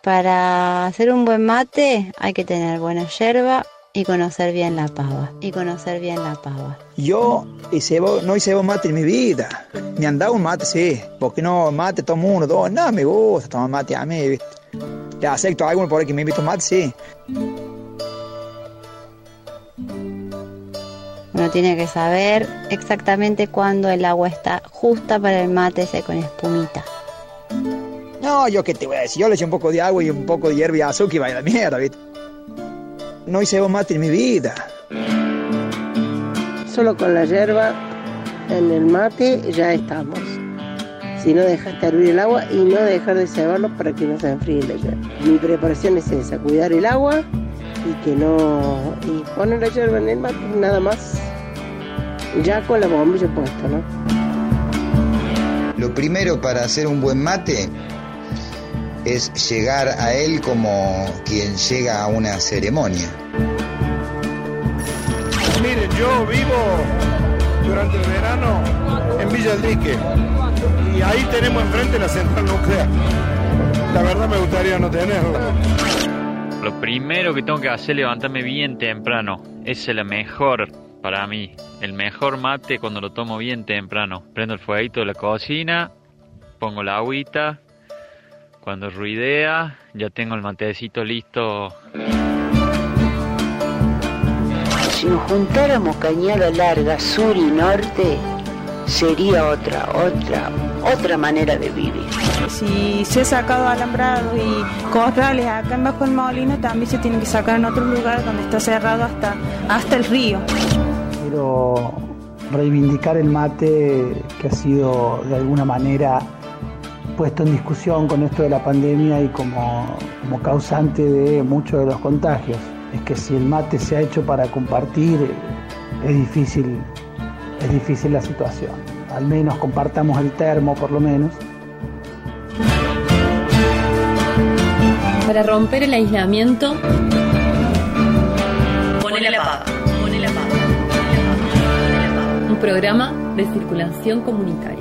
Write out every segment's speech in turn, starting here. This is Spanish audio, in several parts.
Para hacer un buen mate hay que tener buena yerba y conocer bien la pava. Yo no hice mate en mi vida. Me han dado un mate, sí. Porque no, mate todo mundo, dos. No, me gusta tomar mate a mí, ¿viste? Le acepto a alguno por ahí que me invita un mate, sí. Uno tiene que saber exactamente cuándo el agua está justa para el mate ese con espumita. No, yo qué te voy a decir, yo le eché un poco de agua y un poco de hierba y azúcar y vaya la mierda, ¿viste? No hice mate en mi vida. Solo con la hierba en el mate ya estamos. Si no, dejaste hervir el agua y no dejar de cebarlo para que no se enfríe la hierba. Mi preparación es esa, cuidar el agua y poner la hierba en el mate, nada más. Ya con la bombilla puesta, ¿no? Lo primero para hacer un buen mate es llegar a él como quien llega a una ceremonia. Miren, yo vivo durante el verano en Villa del Dique y ahí tenemos enfrente la central nuclear. La verdad me gustaría no tenerla. Lo primero que tengo que hacer es levantarme bien temprano. Esa es la mejor para mí. El mejor mate cuando lo tomo bien temprano. Prendo el fueguito de la cocina, pongo la agüita. Cuando ruidea, ya tengo el matecito listo. Si nos juntáramos cañada larga, sur y norte, sería otra manera de vivir. Si se ha sacado alambrados y corrales acá en Bajo el Molino, también se tienen que sacar en otro lugar donde está cerrado hasta el río. Quiero reivindicar el mate que ha sido de alguna manera puesto en discusión con esto de la pandemia y como causante de muchos de los contagios. Es que si el mate se ha hecho para compartir, es difícil la situación. Al menos compartamos el termo, por lo menos. Para romper el aislamiento, Ponele la pava. Un programa de circulación comunitaria.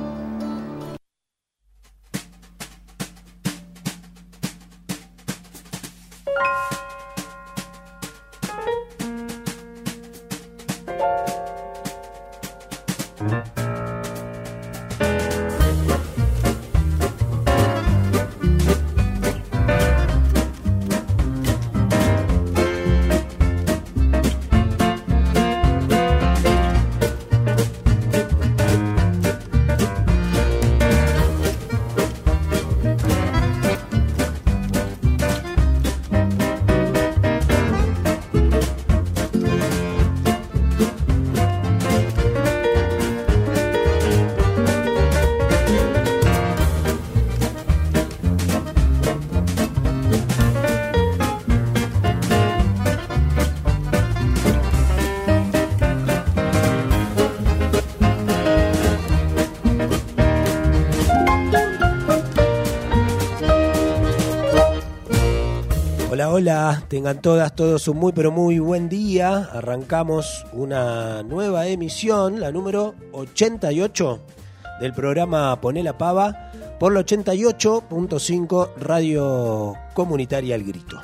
Hola, tengan todos un muy pero muy buen día. Arrancamos una nueva emisión, la número 88 del programa Poné la Pava por la 88.5 Radio Comunitaria El Grito.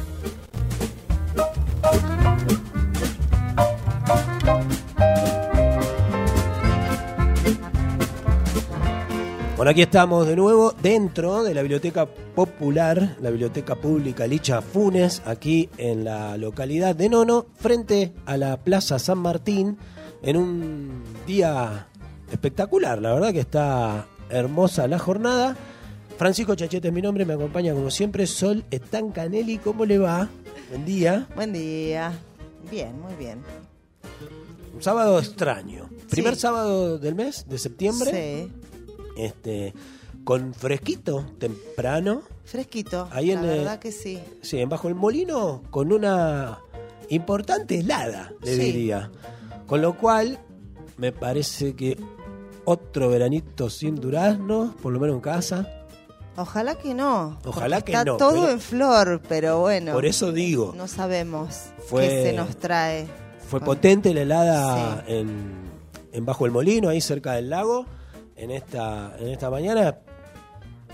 Bueno, aquí estamos de nuevo dentro de la Biblioteca Popular, la Biblioteca Pública Licha Funes, aquí en la localidad de Nono, frente a la Plaza San Martín, en un día espectacular. La verdad que está hermosa la jornada. Francisco Chachete es mi nombre, me acompaña como siempre Sol Estancanelli. ¿Cómo le va? Buen día. Buen día. Bien, muy bien. Un sábado extraño. Primer Sí. sábado del mes, de septiembre. Sí. Con fresquito, temprano. Fresquito, ahí la verdad que sí. Sí, en Bajo el Molino, con una importante helada, le diría. Con lo cual, me parece que otro veranito sin duraznos, por lo menos en casa. Ojalá que no. Ojalá que está no. todo pero en flor, pero bueno. por eso digo. No sabemos qué se nos trae. Fue potente la helada en Bajo el Molino, ahí cerca del lago. En esta mañana,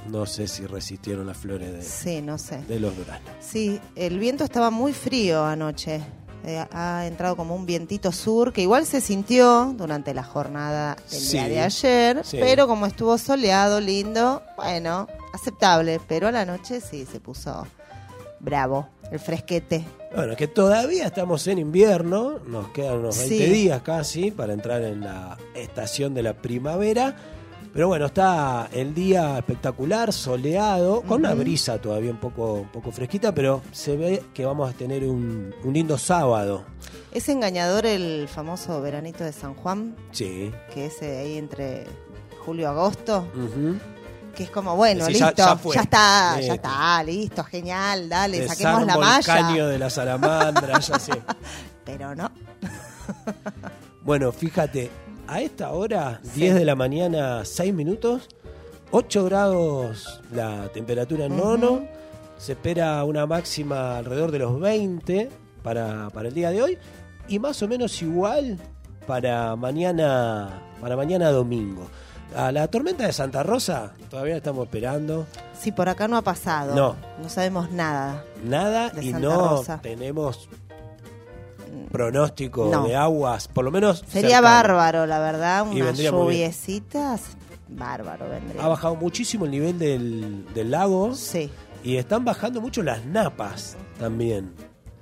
no sé si resistieron las flores Sí, no sé. de los duraznos. Sí, el viento estaba muy frío anoche. Ha entrado como un vientito sur que igual se sintió durante la jornada del día de ayer, pero como estuvo soleado, lindo, bueno, aceptable, pero a la noche sí se puso bravo, el fresquete. Bueno, que todavía estamos en invierno, nos quedan unos 20 días casi para entrar en la estación de la primavera. Pero bueno, está el día espectacular, soleado, con una brisa todavía un poco fresquita, pero se ve que vamos a tener un lindo sábado. ¿Es engañador el famoso veranito de San Juan? Sí. Que es ahí entre julio y agosto. Que es como, bueno, listo, ya está, listo, genial, dale, saquemos la malla. El caño de la salamandra, ya sé. Pero no. Bueno, fíjate, a esta hora, 10 de la mañana, 6 minutos, 8 grados la temperatura en Nono, se espera una máxima alrededor de los 20 para el día de hoy, y más o menos igual para mañana domingo. A la tormenta de Santa Rosa todavía estamos esperando. Sí, por acá no ha pasado. No sabemos nada. Nada, y Santa no Rosa. Tenemos pronóstico de aguas, por lo menos sería cercano. Bárbaro, la verdad, unas lluviecitas, bárbaro vendría. Ha bajado muchísimo el nivel del lago. Y están bajando mucho las napas también.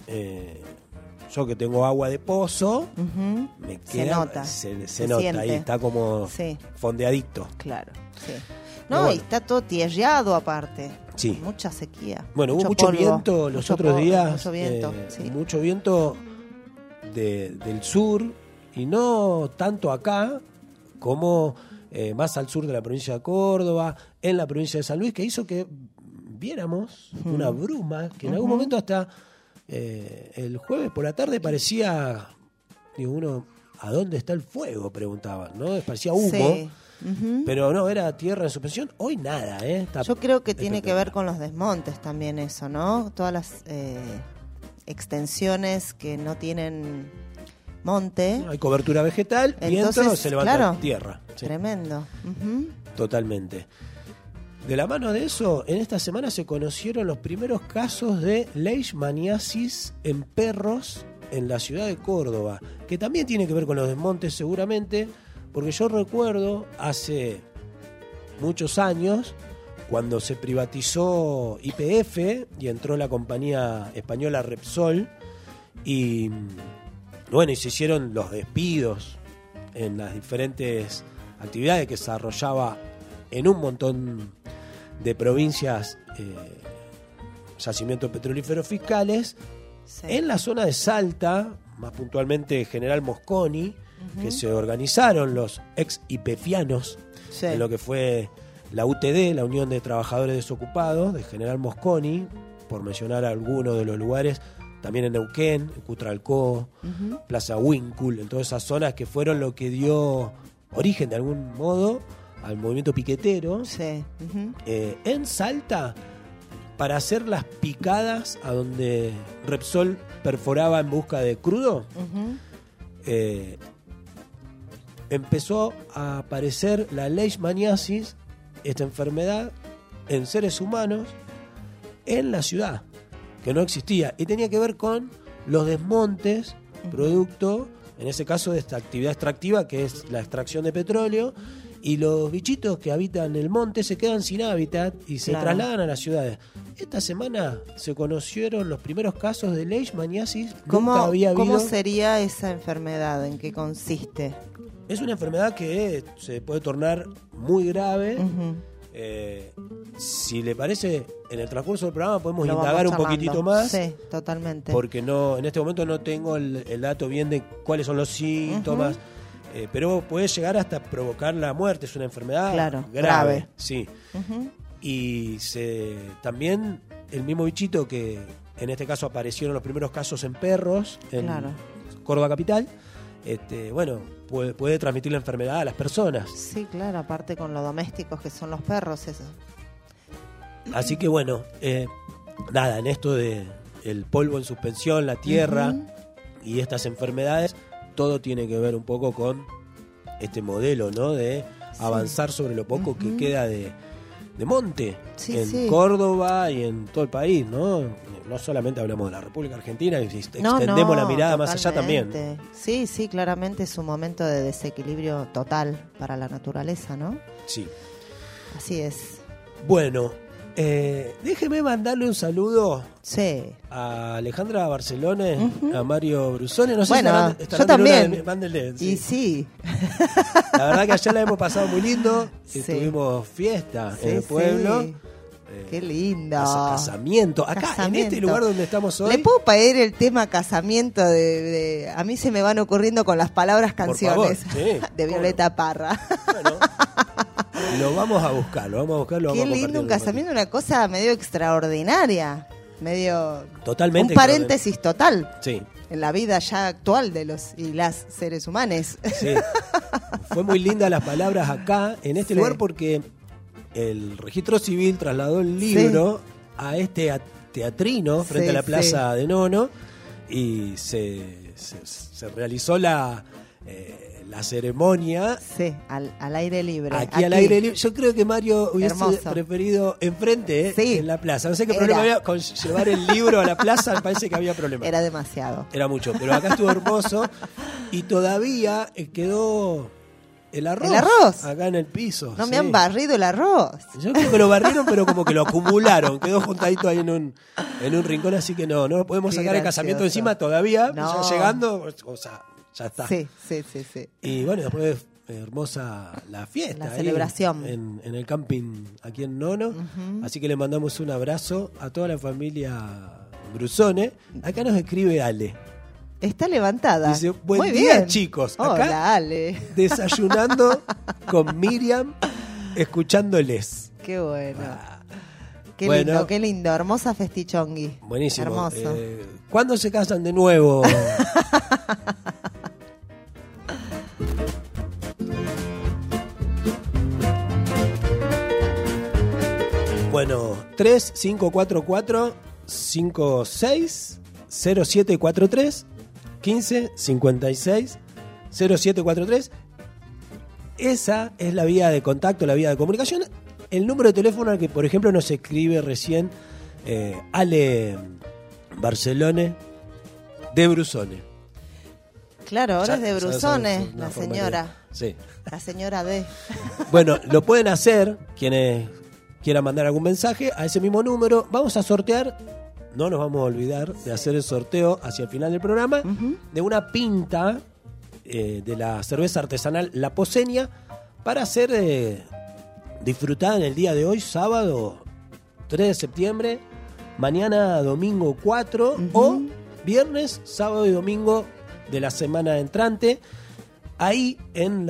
Yo que tengo agua de pozo, me queda, se nota siente. ahí, está como fondeadito. Claro, sí. No, y está todo tierreado aparte. Sí. Mucha sequía. Bueno, hubo mucho polvo, viento los otros días. Mucho viento, mucho viento del sur, y no tanto acá como más al sur de la provincia de Córdoba, en la provincia de San Luis, que hizo que viéramos una bruma que en algún momento hasta el jueves por la tarde parecía, uno, ¿a dónde está el fuego?, preguntaban, ¿no? Parecía humo, pero no, era tierra en suspensión. Hoy nada, Yo creo que tiene que ver con los desmontes también eso, ¿no? Todas las extensiones que no tienen monte. Hay cobertura vegetal, viento, se levanta tierra. Sí. Tremendo. Totalmente. De la mano de eso, en esta semana se conocieron los primeros casos de leishmaniasis en perros en la ciudad de Córdoba, que también tiene que ver con los desmontes seguramente, porque yo recuerdo hace muchos años, cuando se privatizó YPF y entró la compañía española Repsol, y bueno, y se hicieron los despidos en las diferentes actividades que desarrollaba en un montón de provincias, yacimientos petrolíferos fiscales. En la zona de Salta, más puntualmente General Mosconi, que se organizaron los ex YPFianos en lo que fue la UTD, la Unión de Trabajadores Desocupados de General Mosconi, por mencionar algunos de los lugares, también en Neuquén, en Cutralcó, Plaza Huíncul, en todas esas zonas que fueron lo que dio origen de algún modo al movimiento piquetero. En Salta, para hacer las picadas a donde Repsol perforaba en busca de crudo, empezó a aparecer la leishmaniasis, esta enfermedad en seres humanos en la ciudad, que no existía, y tenía que ver con los desmontes producto, en ese caso, de esta actividad extractiva que es la extracción de petróleo, y los bichitos que habitan el monte se quedan sin hábitat y se trasladan a las ciudades. Esta semana se conocieron los primeros casos de leishmaniasis. ¿Cómo sería esa enfermedad? ¿En qué consiste? Es una enfermedad que se puede tornar muy grave. Si le parece, en el transcurso del programa podemos indagar un poquitito más. Sí, totalmente. Porque en este momento no tengo el dato bien de cuáles son los síntomas. Pero puede llegar hasta provocar la muerte. Es una enfermedad grave. Sí. Y también el mismo bichito que en este caso aparecieron los primeros casos en perros en Córdoba capital, puede transmitir la enfermedad a las personas. Sí, claro, aparte con lo domésticos que son los perros, eso. Así que bueno, nada, en esto de el polvo en suspensión, la tierra y estas enfermedades, todo tiene que ver un poco con este modelo, ¿no? De avanzar sobre lo poco que queda de monte en Córdoba y en todo el país, ¿no? No solamente hablamos de la República Argentina, extendemos la mirada más allá también. Sí, claramente es un momento de desequilibrio total para la naturaleza, ¿no? Sí. Así es. Bueno, déjeme mandarle un saludo a Alejandra Barcelone, a Mario Brusone. No sé si yo también. Mándenle, sí. Y sí. La verdad que ayer la hemos pasado muy lindo. Tuvimos fiesta en el pueblo. Qué lindo. Casamiento. Acá, en este lugar donde estamos hoy. ¿Le puedo pedir el tema casamiento? A mí se me van ocurriendo con las palabras canciones de Violeta Parra. Bueno, lo vamos a buscar, lo vamos a buscar. Qué lindo un casamiento, una cosa medio extraordinaria. Medio. Totalmente. Un paréntesis total. Sí. En la vida ya actual de los y las seres humanos. Sí. Fue muy linda las palabras acá, en este lugar, porque el registro civil trasladó el libro a este teatrino frente a la plaza de Nono y se realizó la ceremonia al aire libre. Aquí al aire libre. Yo creo que Mario hubiese preferido enfrente, en la plaza. No sé qué problema había con llevar el libro a la plaza, me parece que había problema. Era demasiado. Era mucho, pero acá estuvo hermoso y todavía quedó el arroz acá en el piso. No me han barrido el arroz. Yo creo que lo barrieron, pero como que lo acumularon. Quedó juntadito ahí en un rincón, así que no podemos sacar el casamiento encima todavía. Ya llegando, o sea, ya está. Sí. Y bueno, después hermosa la fiesta. La celebración. En el camping aquí en Nono. Así que le mandamos un abrazo a toda la familia Brusone. Acá nos escribe Ale. Está levantada. Dice, buen Muy día, bien. chicos. Acá, hola, Ale. Desayunando con Miriam, escuchándoles. Qué bueno. Qué lindo. Hermosa festichongui. Buenísimo. Hermoso. ¿Cuándo se casan de nuevo? Bueno, 3544-560743 15 56 0743. Esa es la vía de contacto, la vía de comunicación. El número de teléfono al que, por ejemplo, nos escribe recién Ale Barcelone de Brusone. Claro, ahora es de Brusone, la señora. Sí. La señora D. Bueno, lo pueden hacer quienes quieran mandar algún mensaje a ese mismo número. Vamos a sortear, no nos vamos a olvidar de hacer el sorteo hacia el final del programa, de una pinta de la cerveza artesanal La Poseña para ser disfrutada en el día de hoy, sábado 3 de septiembre, mañana domingo 4 o viernes, sábado y domingo de la semana entrante, ahí en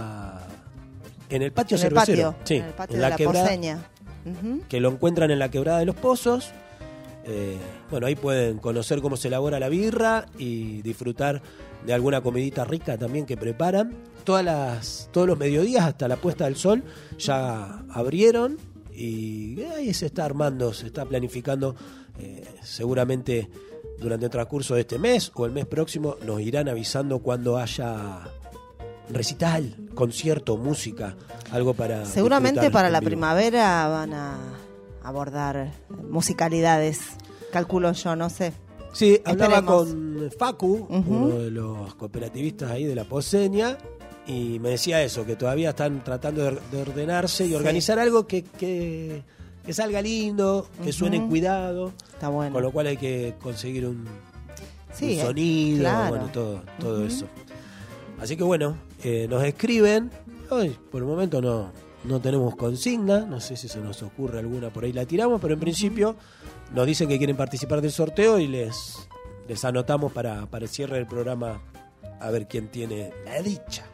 el patio cervecero. En el patio de la Poseña. Que lo encuentran en la Quebrada de los Pozos. Bueno, ahí pueden conocer cómo se elabora la birra y disfrutar de alguna comidita rica también que preparan. Todos los mediodías hasta la puesta del sol ya abrieron y ahí se está armando, se está planificando. Seguramente durante el transcurso de este mes o el mes próximo nos irán avisando cuando haya recital, concierto, música, algo para seguramente para la primavera van a abordar musicalidades, calculo yo, no sé. Sí, hablaba con Facu, uno de los cooperativistas ahí de La Poseña, y me decía eso, que todavía están tratando de ordenarse y organizar algo que salga lindo, que suene cuidado. Está bueno. Con lo cual hay que conseguir un sonido, bueno, todo eso. Así que bueno, nos escriben. Hoy por el momento no tenemos consigna, no sé si se nos ocurre alguna por ahí la tiramos, pero en principio nos dicen que quieren participar del sorteo y les anotamos para el cierre del programa a ver quién tiene la dicha.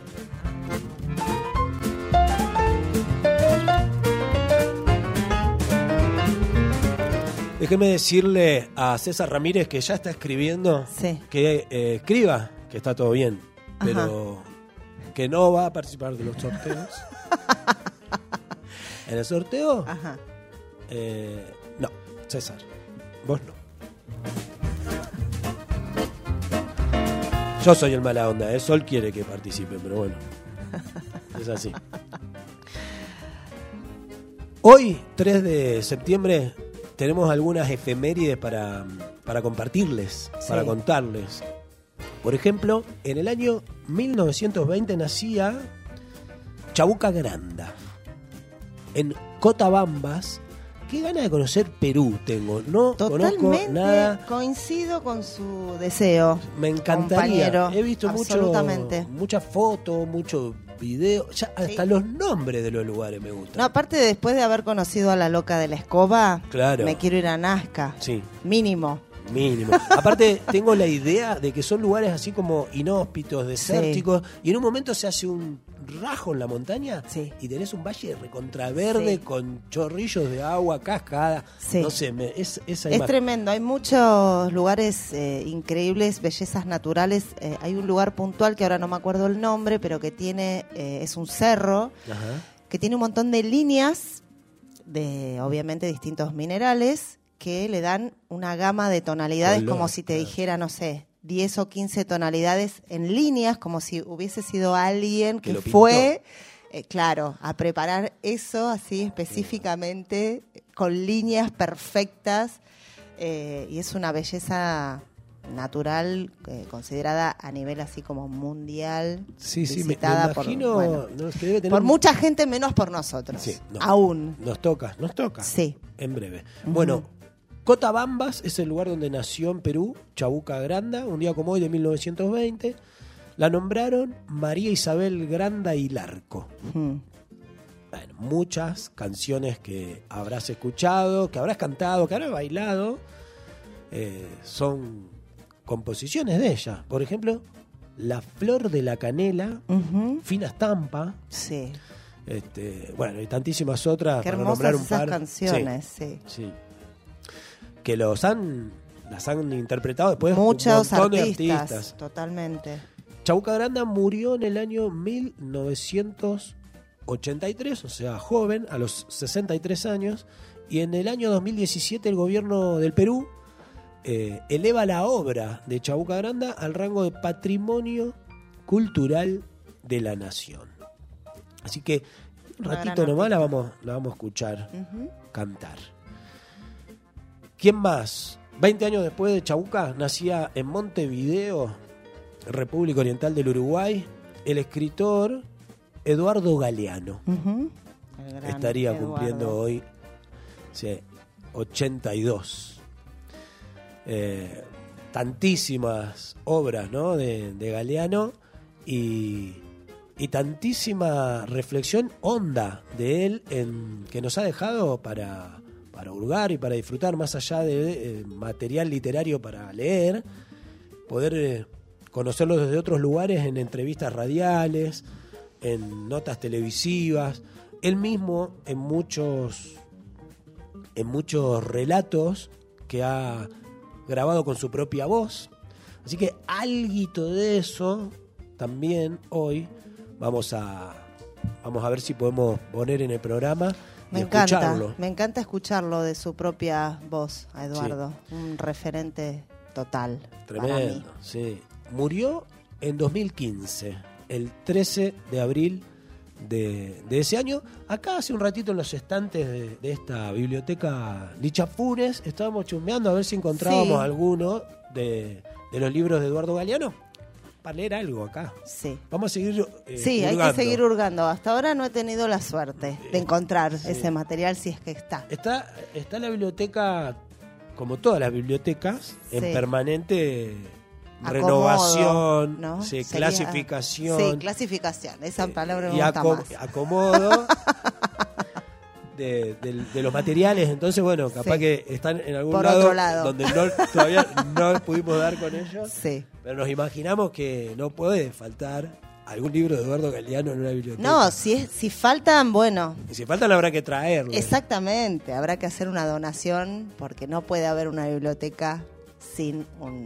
Déjeme decirle a César Ramírez que ya está escribiendo, que escriba, que está todo bien, pero que no va a participar de los sorteos. ¿En el sorteo? No, César, vos no. Yo soy el mala onda, Sol quiere que participe, pero bueno, es así. Hoy, 3 de septiembre, tenemos algunas efemérides para compartirles, para contarles. Por ejemplo, en el año 1920 nacía Chabuca Granda, en Cotabambas. Qué ganas de conocer Perú tengo. No conozco nada. Coincido con su deseo. Me encantaría. Compañero. He visto Absolutamente. muchas fotos, muchos videos. Hasta los nombres de los lugares me gustan. No, aparte después de haber conocido a la loca de la escoba, claro, me quiero ir a Nazca. Sí. Mínimo. Aparte, tengo la idea de que son lugares así como inhóspitos, desérticos, y en un momento se hace un rajo en la montaña y tenés un valle recontraverde con chorrillos de agua, cascada. No sé, esa es tremendo. Hay muchos lugares increíbles, bellezas naturales. Hay un lugar puntual que ahora no me acuerdo el nombre, pero que tiene es un cerro que tiene un montón de líneas de, obviamente, distintos minerales que le dan una gama de tonalidades, como si te dijera, no sé, 10 o 15 tonalidades en líneas, como si hubiese sido alguien que fue, claro, a preparar eso así específicamente, con líneas perfectas, y es una belleza natural considerada a nivel así como mundial, visitada me imagino, por mucha gente, menos por nosotros, aún. Nos toca. Sí. En breve. Bueno, Cotabambas es el lugar donde nació en Perú Chabuca Granda, un día como hoy de 1920. La nombraron María Isabel Granda y Larco. Bueno, muchas canciones que habrás escuchado, que habrás cantado, que habrás bailado, son composiciones de ella. Por ejemplo, La Flor de la Canela, Fina Estampa. Sí. Bueno, y tantísimas otras. Qué para hermosas nombrar un esas par. Canciones, sí. Que las han interpretado después muchos un montón artistas, de artistas. Totalmente. Chabuca Granda murió en el año 1983, o sea, joven, a los 63 años, y en el año 2017 el gobierno del Perú eleva la obra de Chabuca Granda al rango de Patrimonio Cultural de la Nación. Así que un ratito nomás la vamos a escuchar cantar. ¿Quién más? 20 años después de Chabuca, nacía en Montevideo, República Oriental del Uruguay, el escritor Eduardo Galeano. Estaría cumpliendo hoy 82. Tantísimas obras, ¿no?, de Galeano y tantísima reflexión honda de él que nos ha dejado para hurgar y para disfrutar, más allá de material literario para leer, poder conocerlo desde otros lugares, en entrevistas radiales, en notas televisivas, él mismo en muchos relatos que ha grabado con su propia voz. Así que alguito de eso también hoy vamos a ver si podemos poner en el programa. Me encanta escucharlo de su propia voz, a Eduardo, un referente total. Tremendo, para mí. Sí. Murió en 2015, el 13 de abril de ese año. Acá hace un ratito en los estantes de esta biblioteca Licha Funes estábamos chusmeando a ver si encontrábamos alguno de los libros de Eduardo Galeano para leer algo acá. Sí. Vamos a seguir sí, hurgando. Hay que seguir hurgando. Hasta ahora no he tenido la suerte de encontrar ese material, si es que está. Está la biblioteca, como todas las bibliotecas, en permanente renovación, ¿no? Clasificación. Sí, clasificación. Esa palabra me y gusta más. Acomodo de los materiales. Entonces, bueno, capaz que están en algún lado donde todavía no pudimos dar con ellos. Sí. Pero nos imaginamos que no puede faltar algún libro de Eduardo Galeano en una biblioteca. No, si faltan, bueno. Y si faltan habrá que traerlo. Exactamente, habrá que hacer una donación, porque no puede haber una biblioteca sin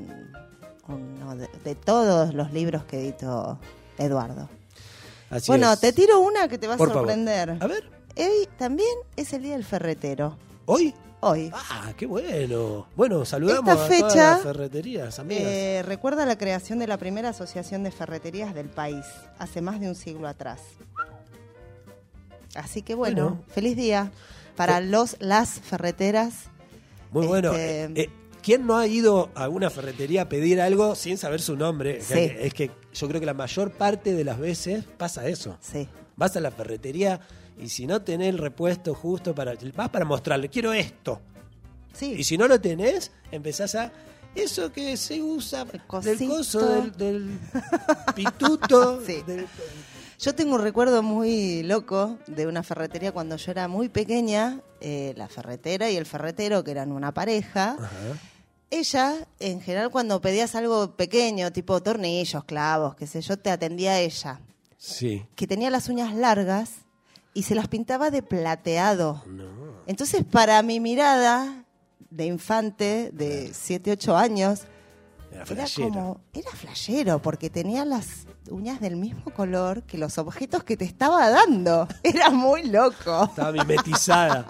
de todos los libros que editó Eduardo. Así bueno, es. te tiro una que te va a sorprender. Favor. A ver. Hoy también es el Día del Ferretero. ¿Hoy? Hoy. Ah, qué bueno. Bueno, saludamos Esta fecha, a todas las ferreterías, amigas. Recuerda la creación de la primera asociación de ferreterías del país, hace más de un siglo atrás. Así que bueno, feliz día. para las ferreteras. Muy bueno. ¿Quién no ha ido a una ferretería a pedir algo sin saber su nombre? Sí. Es que yo creo que la mayor parte de las veces pasa eso. Sí. Vas a la ferretería y si no tenés el repuesto justo vas para mostrarle, quiero esto. Sí. Y si no lo tenés, empezás a... Eso que se usa del coso, del pituto. Sí. Yo tengo un recuerdo muy loco de una ferretería cuando yo era muy pequeña. La ferretera y el ferretero, que eran una pareja. Ajá. Ella, en general, cuando pedías algo pequeño, tipo tornillos, clavos, qué sé yo, te atendía ella. Sí. Que tenía las uñas largas y se las pintaba de plateado. No. Entonces, para mi mirada de infante de 7, 8 años, era flashero, porque tenía las uñas del mismo color que los objetos que te estaba dando. Era muy loco. Estaba mimetizada.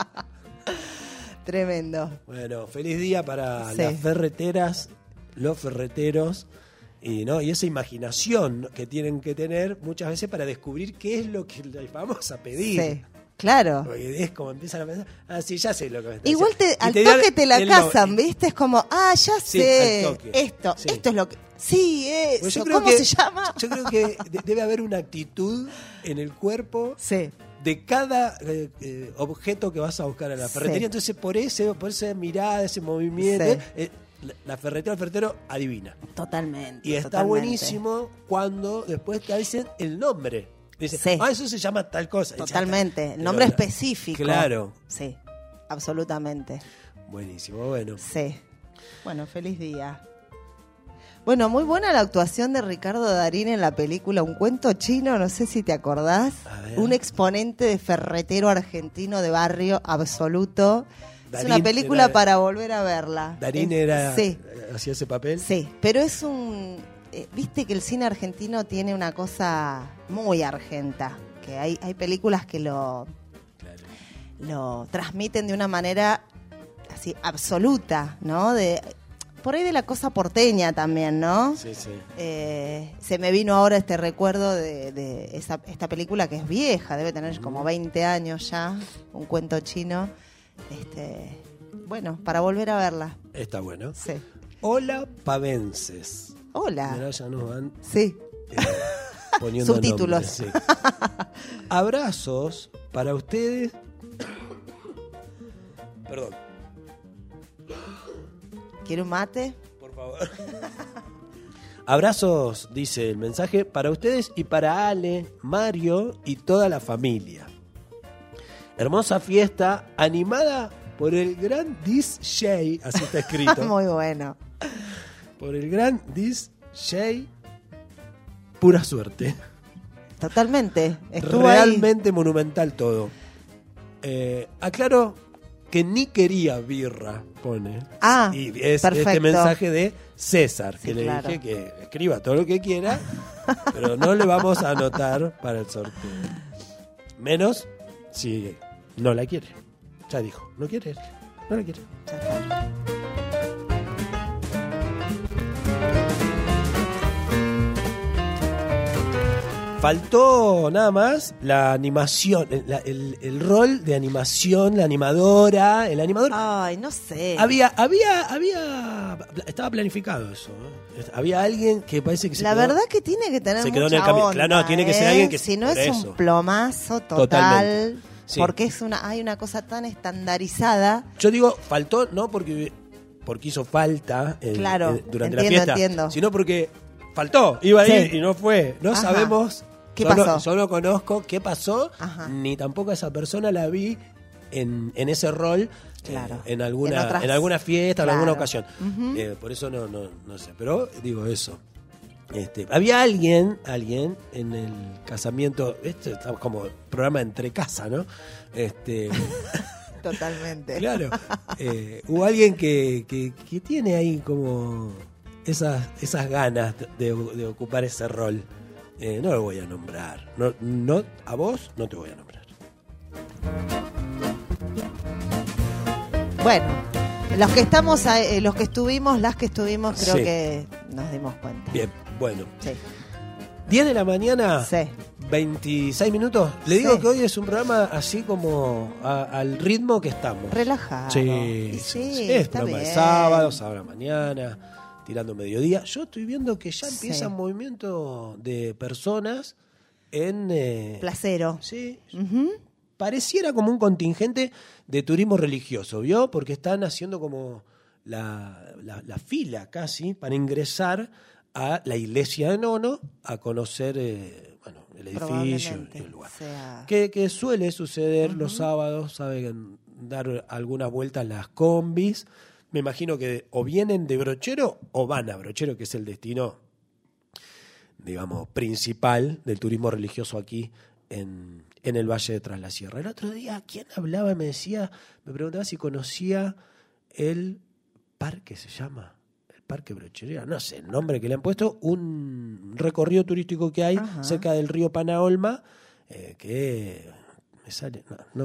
Tremendo. Bueno, feliz día para las ferreteras, los ferreteros, y esa imaginación que tienen que tener muchas veces para descubrir qué es lo que les vamos a pedir. Sí. Claro. Porque es como empiezan a pensar, sí, ya sé lo que me está igual diciendo. al toque te la casan, ¿viste? Es como, ya sé, esto es lo que... Sí, eso, pues ¿cómo se llama? Yo creo que debe haber una actitud en el cuerpo de cada objeto que vas a buscar en la ferretería. Entonces, por esa mirada, ese movimiento, la ferretera, el ferretero adivina. Totalmente. Y está buenísimo cuando después te dicen el nombre. Dice, eso se llama tal cosa. Totalmente, el nombre específico. Claro. Sí, absolutamente. Buenísimo, bueno. Sí. Bueno, feliz día. Bueno, muy buena la actuación de Ricardo Darín en la película Un cuento chino, no sé si te acordás. Un exponente de ferretero argentino de barrio absoluto. Darín, es una película para volver a verla. ¿Darín hacía ese papel? Sí, pero es un... Viste que el cine argentino tiene una cosa muy argenta, que hay películas que lo transmiten de una manera así absoluta, ¿no? Por ahí de la cosa porteña también, ¿no? Sí, sí. Se me vino ahora este recuerdo de esta película que es vieja, debe tener como 20 años ya, Un cuento chino. Bueno, para volver a verla. Está bueno. Sí. Hola, pavenses. Hola. Mirá, ya nos van poniendo subtítulos. Nombres, Abrazos para ustedes. Perdón. ¿Quiere un mate? Por favor. Abrazos, dice el mensaje, para ustedes y para Ale, Mario y toda la familia. Hermosa fiesta animada por el gran DJ, así está escrito. Muy bueno. Por el gran DJ, pura suerte. Totalmente. Realmente ahí. Monumental todo. Aclaro que ni quería birra, pone. Y es perfecto. Este mensaje de César, que le dije que escriba todo lo que quiera, pero no le vamos a anotar para el sorteo. Menos si no la quiere. Ya dijo, no quiere, no la quiere. Faltó nada más la animación, el rol de animación, la animadora, el animador. Ay, no sé. Estaba planificado eso. Había alguien que parece que la verdad que tiene que tener mucha onda. Claro, no, tiene que ser alguien que si no es un plomazo total. Sí. Porque hay una cosa tan estandarizada. Yo digo, faltó no porque hizo falta durante la fiesta, sino porque faltó, iba a ir y no fue. No sabemos qué pasó. Yo no conozco qué pasó, ni tampoco a esa persona la vi en ese rol en alguna fiesta, en alguna ocasión. Por eso no sé, pero digo eso. Había alguien en el casamiento, estamos como programa entre casa, ¿no? Totalmente. Claro. Hubo alguien que tiene ahí como esas ganas de ocupar ese rol. No lo voy a nombrar. No, a vos no te voy a nombrar. Bueno, los que estuvimos, creo que nos dimos cuenta. Bien, bueno. Sí. 10 de la mañana, 20 26 minutos. Le digo que hoy es un programa así como al ritmo que estamos. Relajado. Sí. Es programa de sábado a la mañana, tirando mediodía. Yo estoy viendo que ya empieza un movimiento de personas en... Placero. Sí. Pareciera como un contingente de turismo religioso, ¿vio? Porque están haciendo como la fila casi para ingresar a la iglesia de Nono a conocer el edificio y el lugar. Que suele suceder los sábados, saben dar algunas vueltas las combis. Me imagino que o vienen de Brochero o van a Brochero, que es el destino, digamos, principal del turismo religioso aquí en el Valle de Tras la Sierra. El otro día, ¿quién hablaba? Me preguntaba si conocía el parque, se llama, el Parque Brochería, no sé el nombre que le han puesto, un recorrido turístico que hay cerca del río Panaolma, que me sale,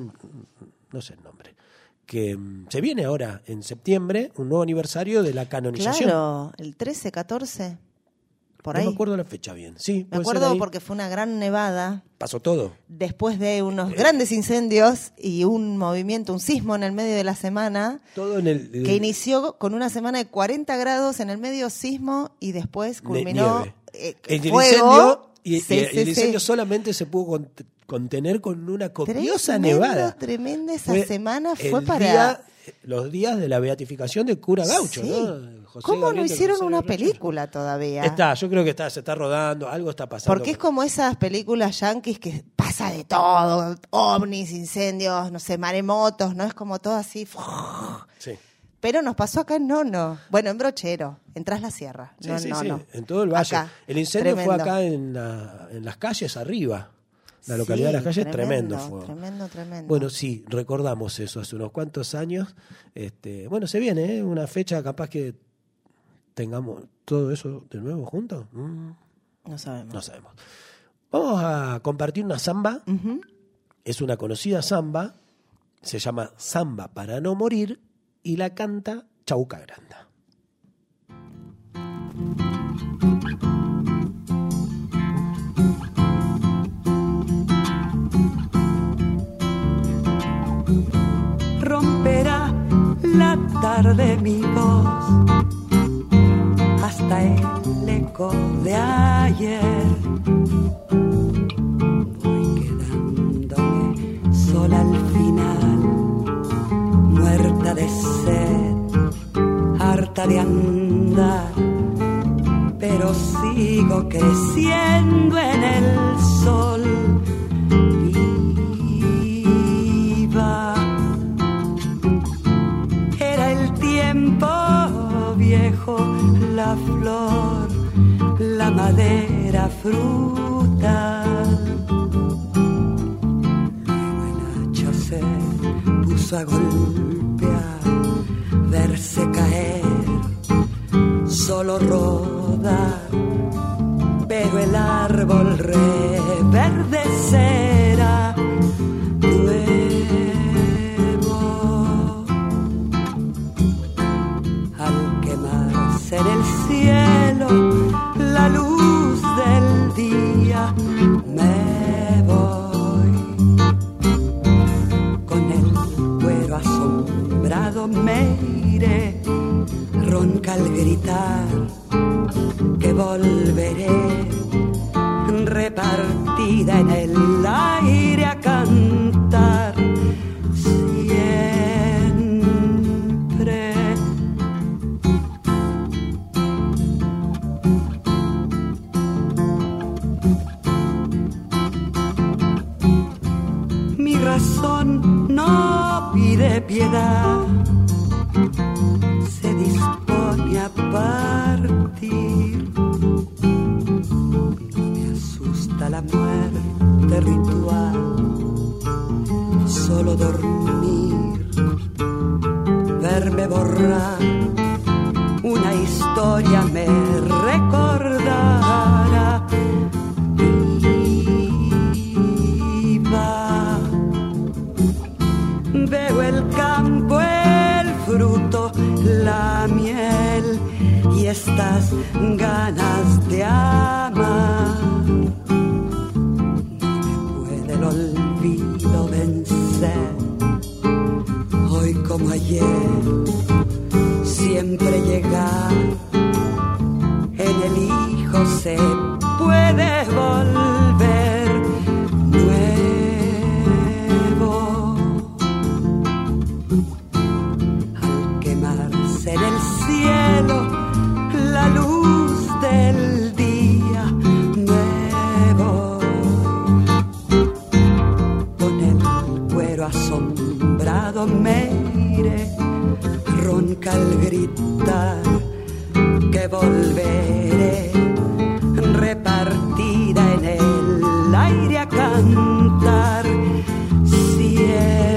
no sé el nombre, que se viene ahora en septiembre, un nuevo aniversario de la canonización. Claro, el 13, 14... Por ahí. No me acuerdo la fecha bien. Sí, me acuerdo porque fue una gran nevada. Pasó todo. Después de unos grandes incendios y un movimiento, un sismo en el medio de la semana. Todo que inició con una semana de 40 grados en el medio sismo y después culminó el fuego. El incendio solamente se pudo contener con una copiosa nevada. Tremenda esa semana fue para... los días de la beatificación del cura Gaucho, ¿no? José ¿Cómo Gabriel, no hicieron una película todavía? Yo creo que se está rodando, algo está pasando. Porque es como esas películas yanquis que pasa de todo, ovnis, incendios, no sé, maremotos, ¿no? Es como todo así. Sí. Pero nos pasó acá en Nono. Bueno, en Brochero, en Tras la Sierra. Sí, en todo el valle. Acá, el incendio tremendo. Fue acá en las calles arriba. La localidad de las calles, tremendo fue. Tremendo. Bueno, sí, recordamos eso hace unos cuantos años. Bueno, se viene una fecha capaz que tengamos todo eso de nuevo juntos. No sabemos. Vamos a compartir una samba. Es una conocida samba. Se llama Samba para no morir y la canta Chauca Granda. Romperá la tarde mi voz hasta el eco de ayer. Voy quedándome sola al final, muerta de sed, harta de andar, pero sigo creciendo en el sol. Viejo, la flor, la madera frutal. Luego el hacha se puso a golpear, verse caer, solo rodar, pero el árbol reverdecerá. En el cielo, la luz del día, me voy. Con el cuero asombrado me iré, ronca al gritar que volveré, repartida en el aire a cantar. No pide piedad, se dispone a partir. No me asusta la muerte ritual, solo dormir, verme borrar una historia me recordará. Veo el campo, el fruto, la miel y estas ganas de amar. No ser. Hoy como ayer, siempre llegar. En el hijo se puede volver nuevo. Al quemarse en el cielo la luz del día, me voy. Con el cuero asombrado me iré, ronca al gritar que volveré, repartida en el aire a cantar siempre.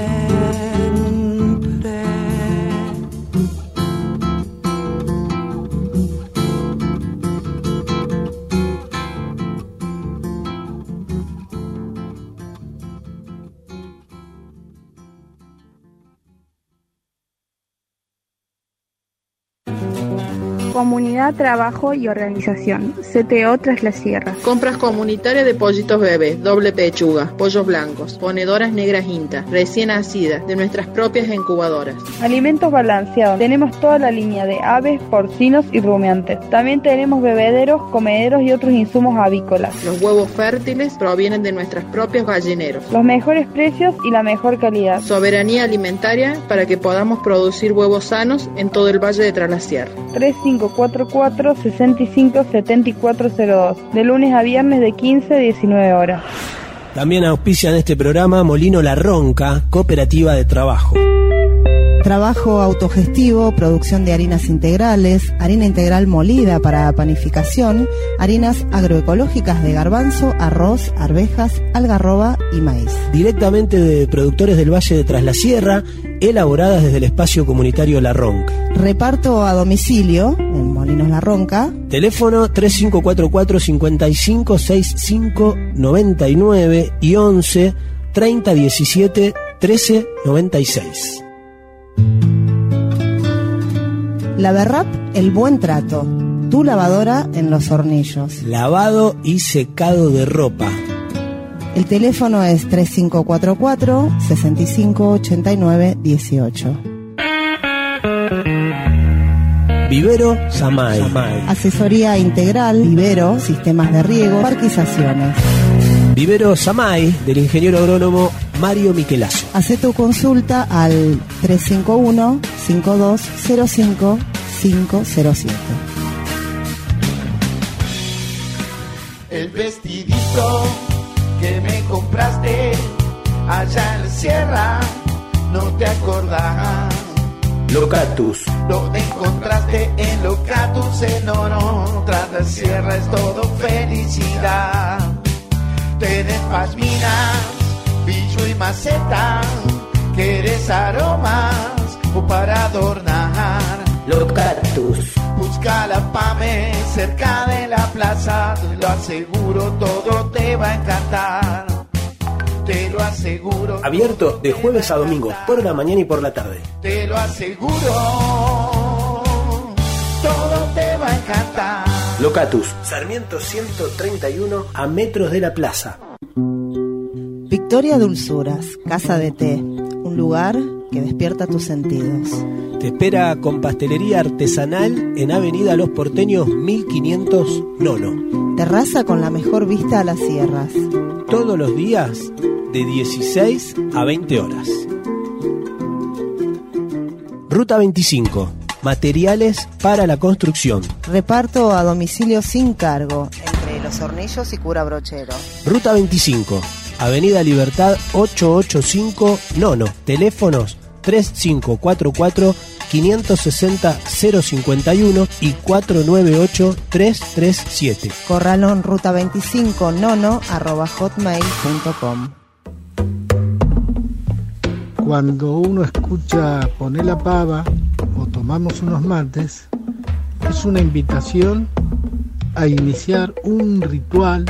Comunidad, trabajo y organización. CTO Tras la Sierra. Compras comunitarias de pollitos bebés, doble pechuga, pollos blancos, ponedoras negras INTA, recién nacidas, de nuestras propias incubadoras. Alimentos balanceados. Tenemos toda la línea de aves, porcinos y rumiantes. También tenemos bebederos, comederos y otros insumos avícolas. Los huevos fértiles provienen de nuestros propios gallineros. Los mejores precios y la mejor calidad. Soberanía alimentaria para que podamos producir huevos sanos en todo el Valle de Tras la Sierra. 3544-657402, de lunes a viernes de 15 a 19 horas. También auspician este programa Molino La Ronca, cooperativa de trabajo. Trabajo autogestivo, producción de harinas integrales, harina integral molida para panificación, harinas agroecológicas de garbanzo, arroz, arvejas, algarroba y maíz. Directamente de productores del Valle de Tras la Sierra, elaboradas desde el espacio comunitario La Ronca. Reparto a domicilio en Molinos La Ronca. Teléfono 3544-556599 y 11 3017 1396. La Berrap, el buen trato. Tu lavadora en Los Hornillos. Lavado y secado de ropa. El teléfono es 3544-658918. Vivero Samay. Asesoría integral, vivero, sistemas de riego, parquizaciones. Vivero Samay, del ingeniero agrónomo Mario Miquelazo. Hacé tu consulta al 351-5205-507. El vestidito que me compraste allá en la sierra, no te acordás. Locatus. Donde encontraste en Locatus, en oro, Tras la Sierra es todo felicidad. Tenés pashminas, bicho y maceta, querés aromas o para adornar. Locatus. Busca la PAME cerca de la plaza, te lo aseguro, todo te va a encantar. Te lo aseguro. Abierto de jueves a domingo, por la mañana y por la tarde. Te lo aseguro, todo te va a encantar. Locatus, Sarmiento 131, a metros de la plaza. Victoria Dulzuras, Casa de Té, un lugar que despierta tus sentidos. Te espera con pastelería artesanal en Avenida Los Porteños 1500 Nono. Terraza con la mejor vista a las sierras. Todos los días de 16 a 20 horas. Ruta 25. Materiales para la construcción. Reparto a domicilio sin cargo entre Los Hornillos y Cura Brochero. Ruta 25. Avenida Libertad 885 Nono. Teléfonos 3544-560-051 y 498-337. Corralón Ruta 25 Nono @hotmail.com. Cuando uno escucha Poné la Pava o Tomamos unos mates, es una invitación a iniciar un ritual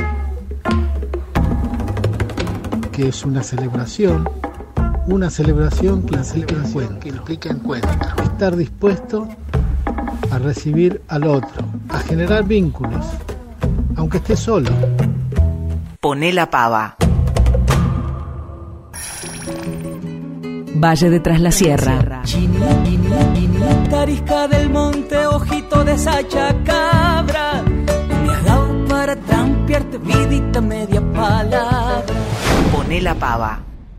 que es una celebración que implica encuentro. Estar dispuesto a recibir al otro, a generar vínculos, aunque esté solo. Poné la Pava. Valle de Tras la Sierra. Carisca del monte, ojito de esa chacabra. Me has dado para trampearte vidita media palabra. Poné la pava.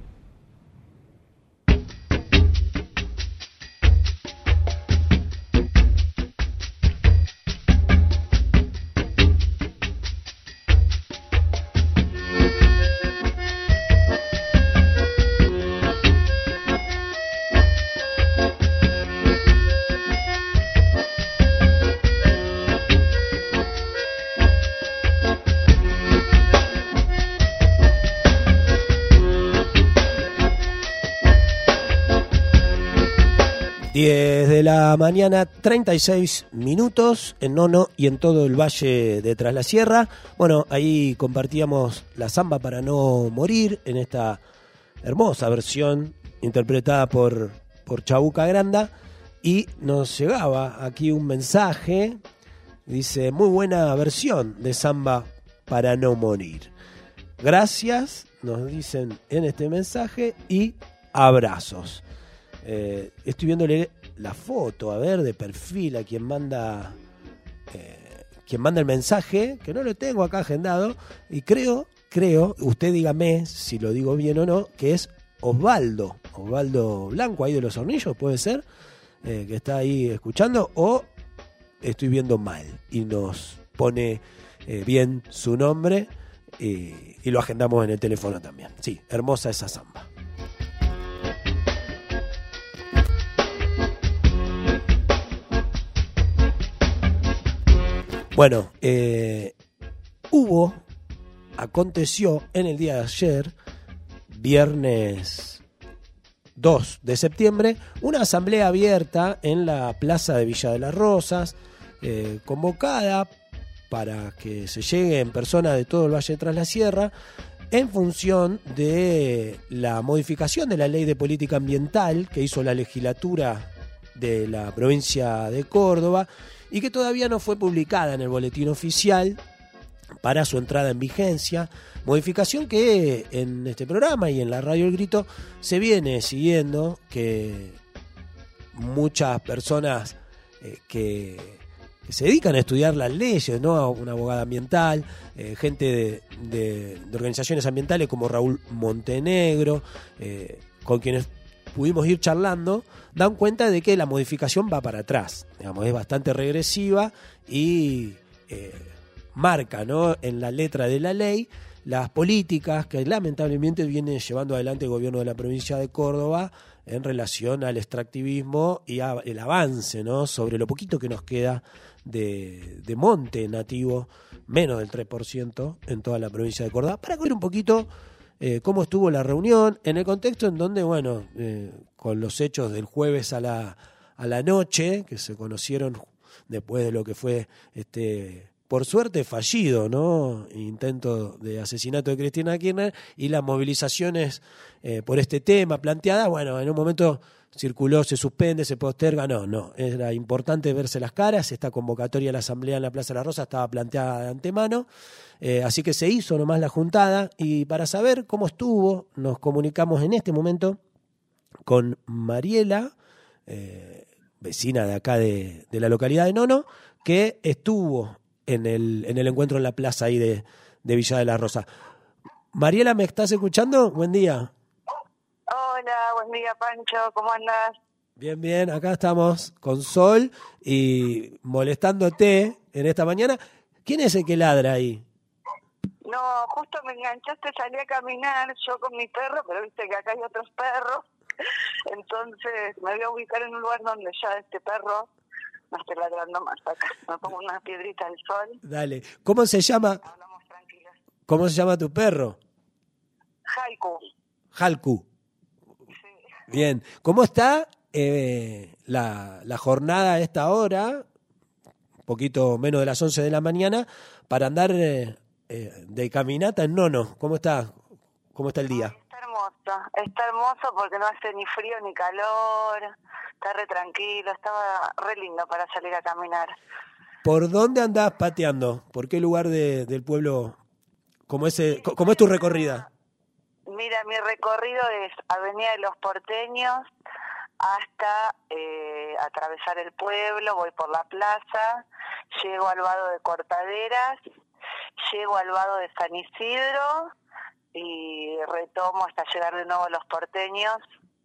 De la mañana, 36 minutos en Nono y en todo el Valle de Tras la Sierra. Bueno, ahí compartíamos la samba para no morir en esta hermosa versión interpretada por Chabuca Granda, y nos llegaba aquí un mensaje, dice: muy buena versión de samba para no morir. Gracias, nos dicen en este mensaje, y abrazos. Estoy viéndole la foto, a ver, de perfil a quien manda el mensaje, que no lo tengo acá agendado, y creo, usted dígame si lo digo bien o no, que es Osvaldo Blanco, ahí de Los Hornillos, puede ser, que está ahí escuchando, o estoy viendo mal y nos pone bien su nombre, y lo agendamos en el teléfono también. Sí, hermosa esa samba. Bueno, aconteció en el día de ayer, viernes 2 de septiembre, una asamblea abierta en la plaza de Villa de las Rosas, convocada para que se llegue en persona de todo el Valle de Tras la Sierra, en función de la modificación de la Ley de Política Ambiental que hizo la legislatura de la provincia de Córdoba, y que todavía no fue publicada en el boletín oficial para su entrada en vigencia. Modificación que en este programa y en la radio El Grito se viene siguiendo, que muchas personas que se dedican a estudiar las leyes, ¿no? Una abogada ambiental, gente de organizaciones ambientales como Raúl Montenegro, con quienes pudimos ir charlando, dan cuenta de que la modificación va para atrás, digamos, es bastante regresiva y marca, ¿no?, en la letra de la ley las políticas que lamentablemente viene llevando adelante el gobierno de la provincia de Córdoba en relación al extractivismo y el avance, ¿no?, sobre lo poquito que nos queda de monte nativo, menos del 3% en toda la provincia de Córdoba. Para ver un poquito cómo estuvo la reunión, en el contexto en donde, bueno, con los hechos del jueves a la noche, que se conocieron después de lo que fue, por suerte, fallido, ¿no?, intento de asesinato de Cristina Kirchner, y las movilizaciones por este tema planteadas, bueno, en un momento circuló, se suspende, se posterga, no, era importante verse las caras. Esta convocatoria a la asamblea en la Plaza de la Rosa estaba planteada de antemano, así que se hizo nomás la juntada, y para saber cómo estuvo, nos comunicamos en este momento con Mariela, vecina de acá de la localidad de Nono, que estuvo en el encuentro en la plaza ahí de Villa de la Rosa. Mariela, ¿me estás escuchando? Buen día. Hola, buen día, Pancho, ¿cómo andas? Bien, acá estamos con sol y molestándote en esta mañana. ¿Quién es el que ladra ahí? No, justo me enganchaste, salí a caminar yo con mi perro, pero viste que acá hay otros perros, entonces me voy a ubicar en un lugar donde ya este perro no esté ladrando más acá. Me pongo una piedrita al sol. Dale, ¿cómo se llama? Hablamos tranquilos. ¿Cómo se llama tu perro? Jalku. Bien, ¿cómo está la jornada a esta hora, un poquito menos de las 11 de la mañana, para andar de caminata en Nono? ¿Cómo está el día? Está hermoso porque no hace ni frío ni calor, está re tranquilo, estaba re lindo para salir a caminar. ¿Por dónde andás pateando? ¿Por qué lugar del pueblo? ¿Cómo es tu recorrida? Mira, mi recorrido es Avenida de los Porteños hasta atravesar el pueblo, voy por la plaza, llego al vado de Cortaderas, llego al vado de San Isidro y retomo hasta llegar de nuevo a Los Porteños,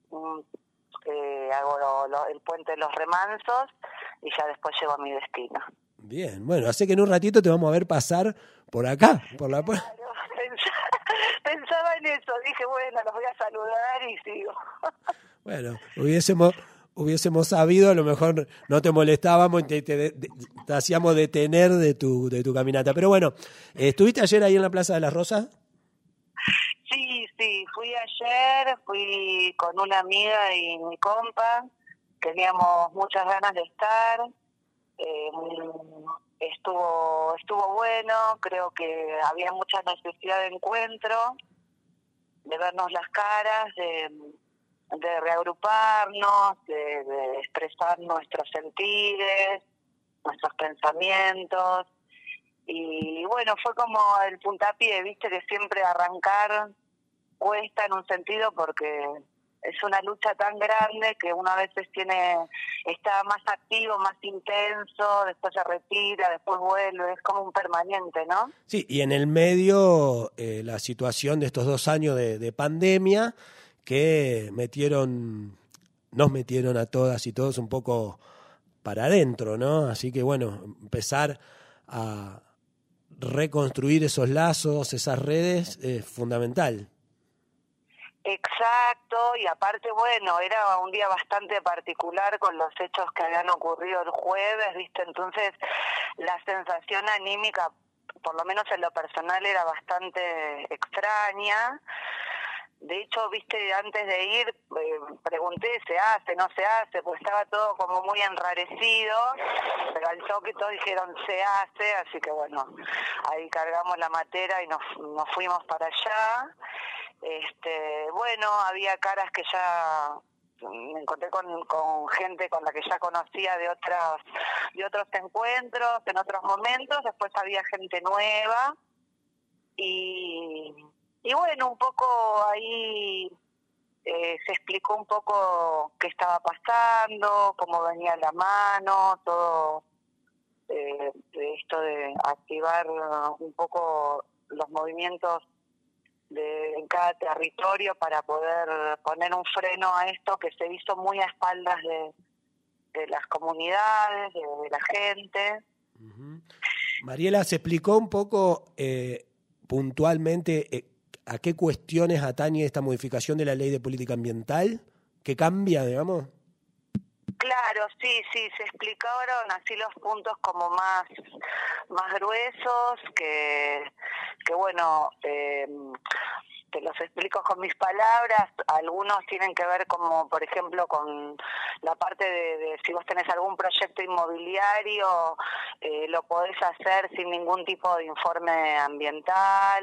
hago el puente de los Remansos y ya después llego a mi destino. Bien, bueno, así que en un ratito te vamos a ver pasar por acá, por la puerta. Claro, pensaba en eso, dije, bueno, los voy a saludar y sigo. Bueno, hubiésemos sabido, a lo mejor no te molestábamos y te hacíamos detener de tu caminata. Pero bueno, ¿estuviste ayer ahí en la Plaza de las Rosas? Sí, fui ayer, fui con una amiga y mi compa, teníamos muchas ganas de estar, estuvo bueno, creo que había mucha necesidad de encuentro, de vernos las caras, de reagruparnos, de expresar nuestros sentires, nuestros pensamientos. Y bueno, fue como el puntapié, viste que siempre arrancar cuesta en un sentido porque es una lucha tan grande que uno a veces está más activo, más intenso, después se retira, después vuelve, es como un permanente, ¿no? Sí, y en el medio la situación de estos 2 años de pandemia que nos metieron a todas y todos un poco para adentro, ¿no? Así que bueno, empezar a reconstruir esos lazos, esas redes, es fundamental. Exacto, y aparte, bueno, era un día bastante particular con los hechos que habían ocurrido el jueves, ¿viste? Entonces, la sensación anímica, por lo menos en lo personal, era bastante extraña. De hecho, viste, antes de ir, pregunté, ¿se hace, no se hace? Pues estaba todo como muy enrarecido, pero al toque todos dijeron, se hace, así que bueno, ahí cargamos la matera y nos fuimos para allá. Bueno, había caras que ya me encontré con gente con la que ya conocía de otros encuentros, en otros momentos, después había gente nueva y bueno, un poco ahí se explicó un poco qué estaba pasando, cómo venía la mano, todo de esto de activar un poco los movimientos en cada territorio para poder poner un freno a esto que se hizo muy a espaldas de las comunidades, de la gente. Uh-huh. Mariela, ¿se explicó un poco puntualmente a qué cuestiones atañe esta modificación de la Ley de Política Ambiental? ¿Qué cambia, digamos? Claro, sí, se explicaron así los puntos como más gruesos, que bueno, te los explico con mis palabras. Algunos tienen que ver como, por ejemplo, con la parte de si vos tenés algún proyecto inmobiliario, lo podés hacer sin ningún tipo de informe ambiental,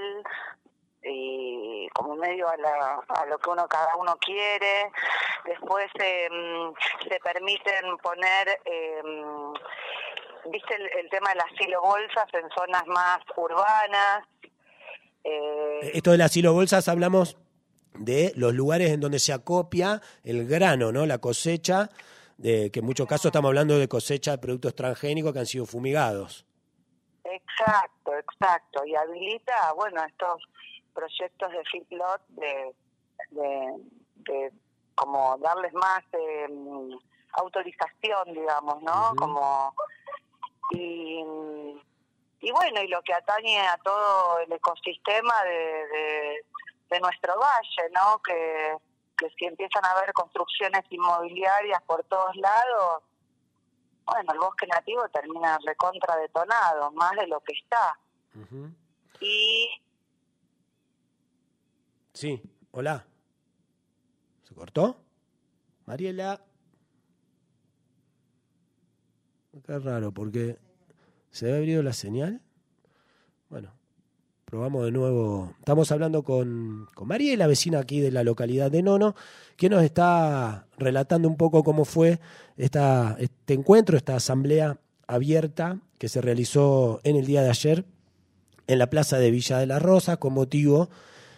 y como medio a lo que cada uno quiere. Después se permiten poner, viste el tema de las silobolsas en zonas más urbanas. Esto de las silobolsas hablamos de los lugares en donde se acopia el grano, ¿no? La cosecha, que en muchos casos estamos hablando de cosecha de productos transgénicos que han sido fumigados. Exacto. Y habilita, bueno, estos proyectos de feedlot de como darles más autorización, digamos, ¿no? Uh-huh. Como y bueno, y lo que atañe a todo el ecosistema de nuestro valle, ¿no? Que si empiezan a haber construcciones inmobiliarias por todos lados, bueno, el bosque nativo termina recontra detonado, más de lo que está. Uh-huh. Y sí, hola. ¿Se cortó? Mariela. Qué raro, porque ¿se había abrido la señal? Bueno, probamos de nuevo. Estamos hablando con Mariela, vecina aquí de la localidad de Nono, que nos está relatando un poco cómo fue este encuentro, esta asamblea abierta que se realizó en el día de ayer en la plaza de Villa de las Rosas con motivo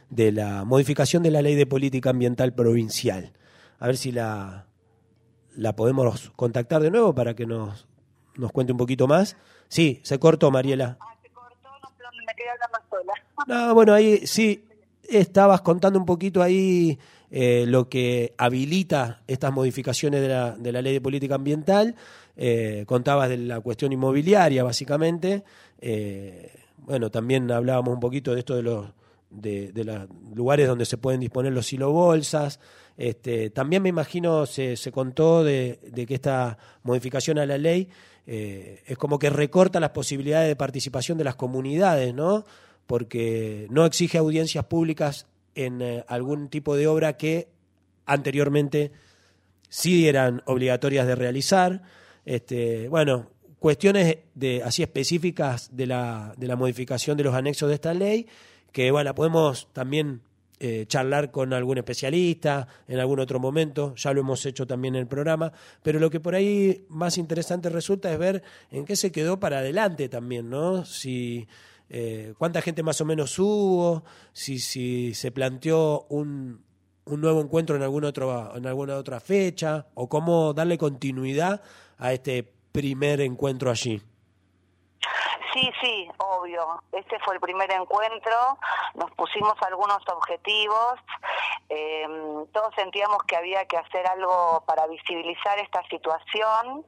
de la modificación de la Ley de Política Ambiental Provincial. A ver si la podemos contactar de nuevo para que nos cuente un poquito más. Sí, se cortó, Mariela. Se cortó, me quedé hablando sola. No, bueno, ahí sí estabas contando un poquito ahí lo que habilita estas modificaciones de la Ley de Política Ambiental. Contabas de la cuestión inmobiliaria, básicamente. Bueno, también hablábamos un poquito de esto de los lugares donde se pueden disponer los silobolsas. También me imagino se contó de que esta modificación a la ley es como que recorta las posibilidades de participación de las comunidades, ¿no? Porque no exige audiencias públicas en algún tipo de obra que anteriormente sí eran obligatorias de realizar. Bueno, cuestiones así específicas de la modificación de los anexos de esta ley, que bueno, podemos también charlar con algún especialista en algún otro momento, ya lo hemos hecho también en el programa, pero lo que por ahí más interesante resulta es ver en qué se quedó para adelante también, ¿no? Si cuánta gente más o menos hubo, si se planteó un nuevo encuentro en alguna otra fecha, o cómo darle continuidad a este primer encuentro allí. Sí, obvio. Este fue el primer encuentro, nos pusimos algunos objetivos, todos sentíamos que había que hacer algo para visibilizar esta situación.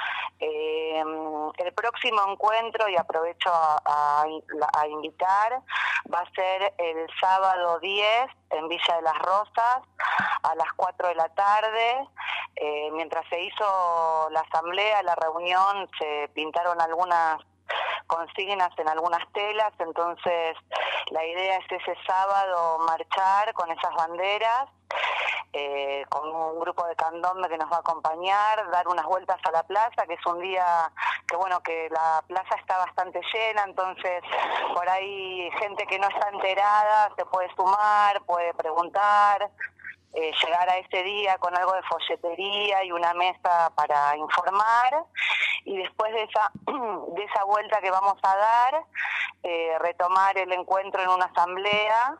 El próximo encuentro, y aprovecho a invitar, va a ser el sábado 10 en Villa de las Rosas a las 4 de la tarde. Mientras se hizo la asamblea, la reunión, se pintaron algunas consignas en algunas telas, entonces la idea es ese sábado marchar con esas banderas, con un grupo de candombe que nos va a acompañar, dar unas vueltas a la plaza, que es un día que la plaza está bastante llena, entonces por ahí gente que no está enterada se puede sumar, puede preguntar, llegar a ese día con algo de folletería y una mesa para informar, y después de esa vuelta que vamos a dar, retomar el encuentro en una asamblea.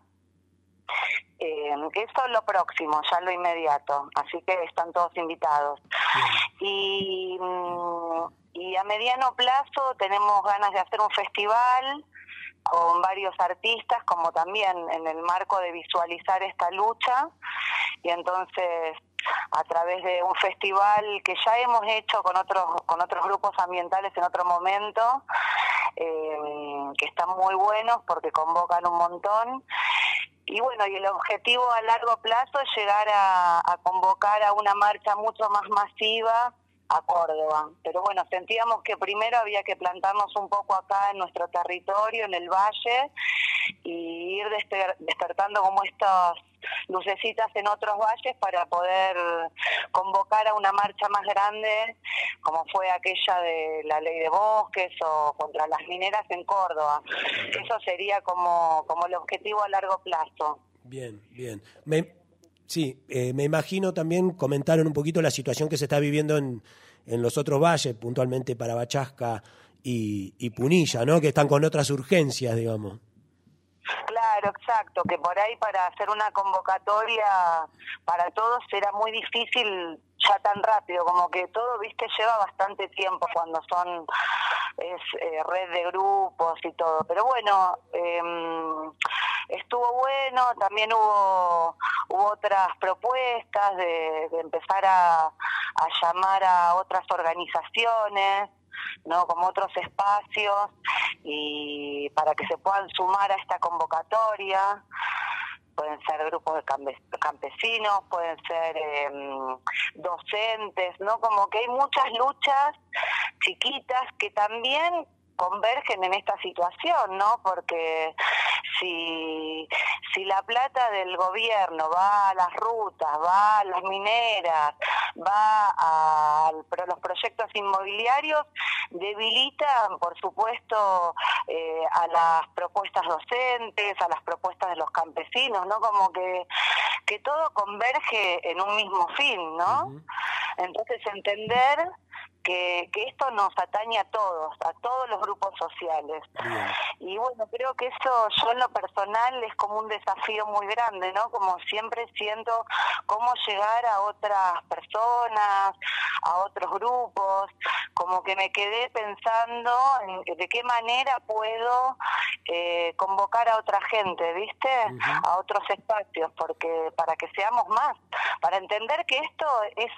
Eso es lo próximo, ya lo inmediato, así que están todos invitados. Y a mediano plazo tenemos ganas de hacer un festival con varios artistas, como también en el marco de visualizar esta lucha, y entonces a través de un festival que ya hemos hecho con otros grupos ambientales en otro momento, que están muy buenos porque convocan un montón. Y bueno, y el objetivo a largo plazo es llegar a convocar a una marcha mucho más masiva a Córdoba. Pero bueno, sentíamos que primero había que plantarnos un poco acá en nuestro territorio, en el valle, y ir despertando como estas lucecitas en otros valles para poder convocar a una marcha más grande, como fue aquella de la ley de bosques o contra las mineras en Córdoba. Eso sería como el objetivo a largo plazo. Bien. Me imagino también comentaron un poquito la situación que se está viviendo en los otros valles, puntualmente para Bachasca y Punilla, ¿no? Que están con otras urgencias, digamos. Claro, exacto, que por ahí para hacer una convocatoria para todos era muy difícil ya tan rápido, como que todo, lleva bastante tiempo cuando es red de grupos y todo, pero bueno, estuvo bueno, también hubo otras propuestas de empezar a llamar a otras organizaciones, ¿no? Como otros espacios, y para que se puedan sumar a esta convocatoria. Pueden ser grupos de campesinos, pueden ser docentes, ¿no? Como que hay muchas luchas chiquitas que también convergen en esta situación, ¿no? Porque si la plata del gobierno va a las rutas, va a las mineras, va a los proyectos inmobiliarios, debilitan, por supuesto, a las propuestas docentes, a las propuestas de los campesinos, ¿no? Como que todo converge en un mismo fin, ¿no? Uh-huh. Entonces, entender que esto nos atañe a todos los grupos sociales. Bien. Y bueno, creo que eso yo en lo personal es como un desafío muy grande, ¿no? Como siempre siento cómo llegar a otras personas, a otros grupos, como que me quedé pensando en de qué manera puedo convocar a otra gente, ¿viste? A otros espacios, porque para que seamos más, para entender que esto es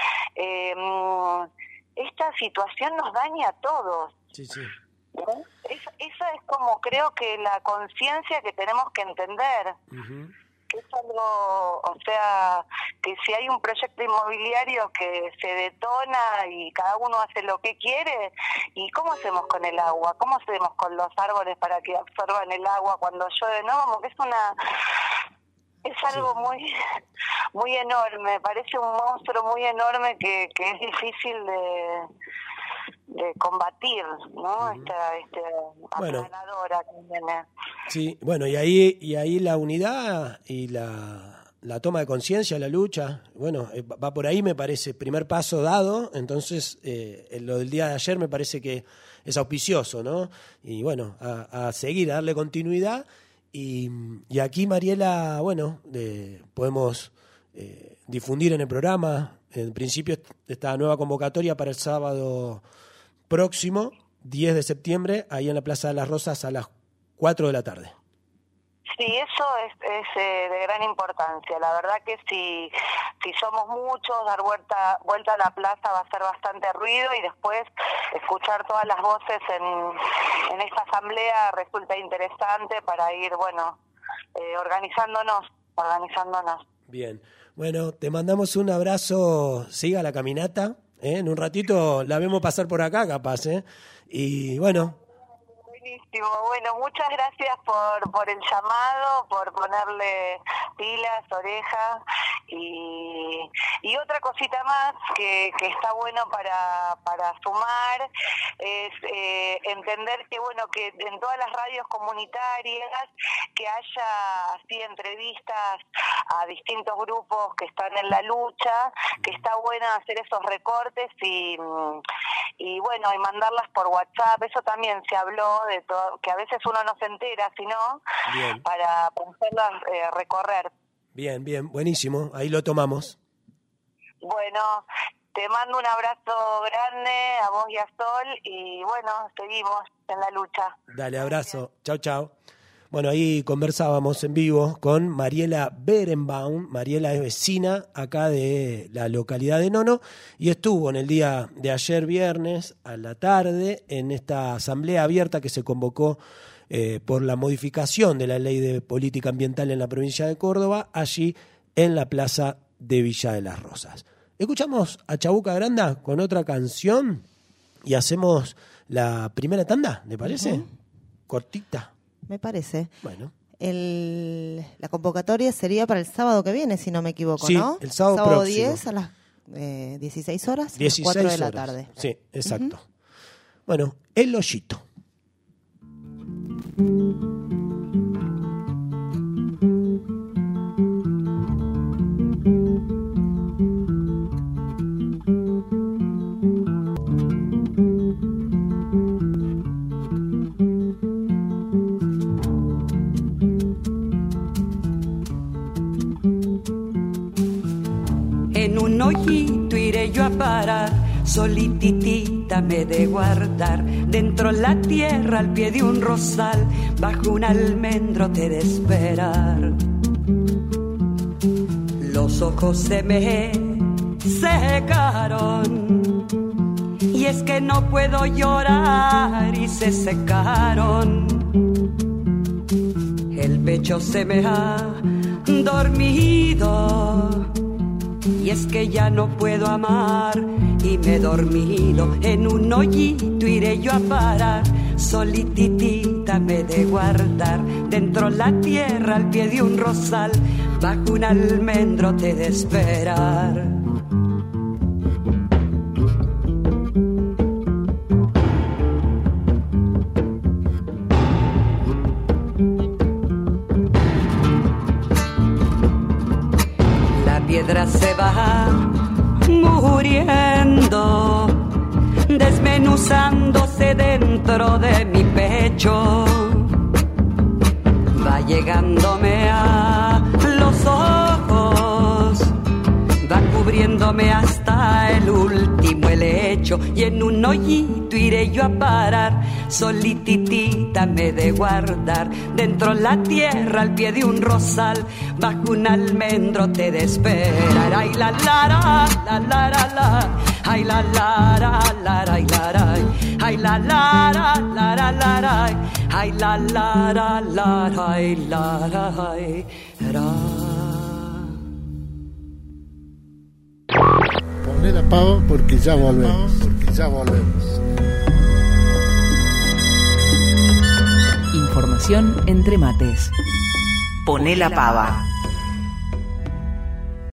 esta situación nos daña a todos. Sí, sí. ¿No? Esa es como creo que la conciencia que tenemos que entender. Que es algo, o sea, que si hay un proyecto inmobiliario que se detona y cada uno hace lo que quiere, ¿y cómo hacemos con el agua? ¿Cómo hacemos con los árboles para que absorban el agua cuando llueve? No, como que es algo muy enorme, parece un monstruo muy enorme que es difícil de combatir, ¿no? Aplanadora que viene. Sí, bueno, y ahí la unidad y la toma de conciencia, la lucha, bueno, va por ahí, me parece, primer paso dado. Entonces lo del día de ayer me parece que es auspicioso, ¿no? Y bueno, a seguir, a darle continuidad. Y aquí, Mariela, bueno, podemos difundir en el programa, en principio, esta nueva convocatoria para el sábado próximo, 10 de septiembre, ahí en la Plaza de las Rosas a las 4 de la tarde. Sí, eso es de gran importancia. La verdad que si somos muchos, dar vuelta a la plaza va a ser bastante ruido, y después escuchar todas las voces en esta asamblea resulta interesante para ir, bueno, organizándonos. Bien, bueno, te mandamos un abrazo, siga la caminata, en un ratito la vemos pasar por acá capaz, y bueno. Buenísimo, bueno, muchas gracias por el llamado, por ponerle pilas, orejas, y otra cosita más que está bueno para sumar es entender que bueno, que en todas las radios comunitarias que haya así entrevistas a distintos grupos que están en la lucha, que está bueno hacer esos recortes y bueno, y mandarlas por WhatsApp. Eso también se habló de todo, que a veces uno no se entera, sino para hacerlas recorrer. Bien, buenísimo, ahí lo tomamos. Bueno, te mando un abrazo grande a vos y a Sol, y bueno, seguimos en la lucha. Dale, abrazo, chau. Bueno, ahí conversábamos en vivo con Mariela Berenbaum. Mariela es vecina acá de la localidad de Nono y estuvo en el día de ayer viernes a la tarde en esta asamblea abierta que se convocó por la modificación de la ley de política ambiental en la provincia de Córdoba, allí en la plaza de Villa de las Rosas. Escuchamos a Chabuca Granda con otra canción y hacemos la primera tanda, ¿le parece? Cortita. Me parece. Bueno. La convocatoria sería para el sábado que viene, si no me equivoco, sí, ¿no? El sábado próximo. 10 a las 16 horas, 16 4 de la horas. tarde. Sí, exacto. Bueno, El Hoyito. En un hoyito iré yo a parar, solititita me de guardar, dentro la tierra al pie de un rosal, bajo un almendro te de esperar. Los ojos se me secaron, y es que no puedo llorar y se secaron. El pecho se me ha dormido, y es que ya no puedo amar y me he dormido. En un hoyito iré yo a parar, solititita me de guardar, dentro la tierra al pie de un rosal, bajo un almendro te de esperar. La piedra se va muriendo, dentro de mi pecho va llegándome a los ojos, va cubriéndome hasta el último helecho, y en un hoyito iré yo a parar, solititita me de guardar, dentro la tierra al pie de un rosal, bajo un almendro te de esperar. Ay la la la la la la la, ay la la la la la la, ay la la la la la la, ay la la la la la. Poné la pava porque ya volvemos. Información entre mates. Poné la pava.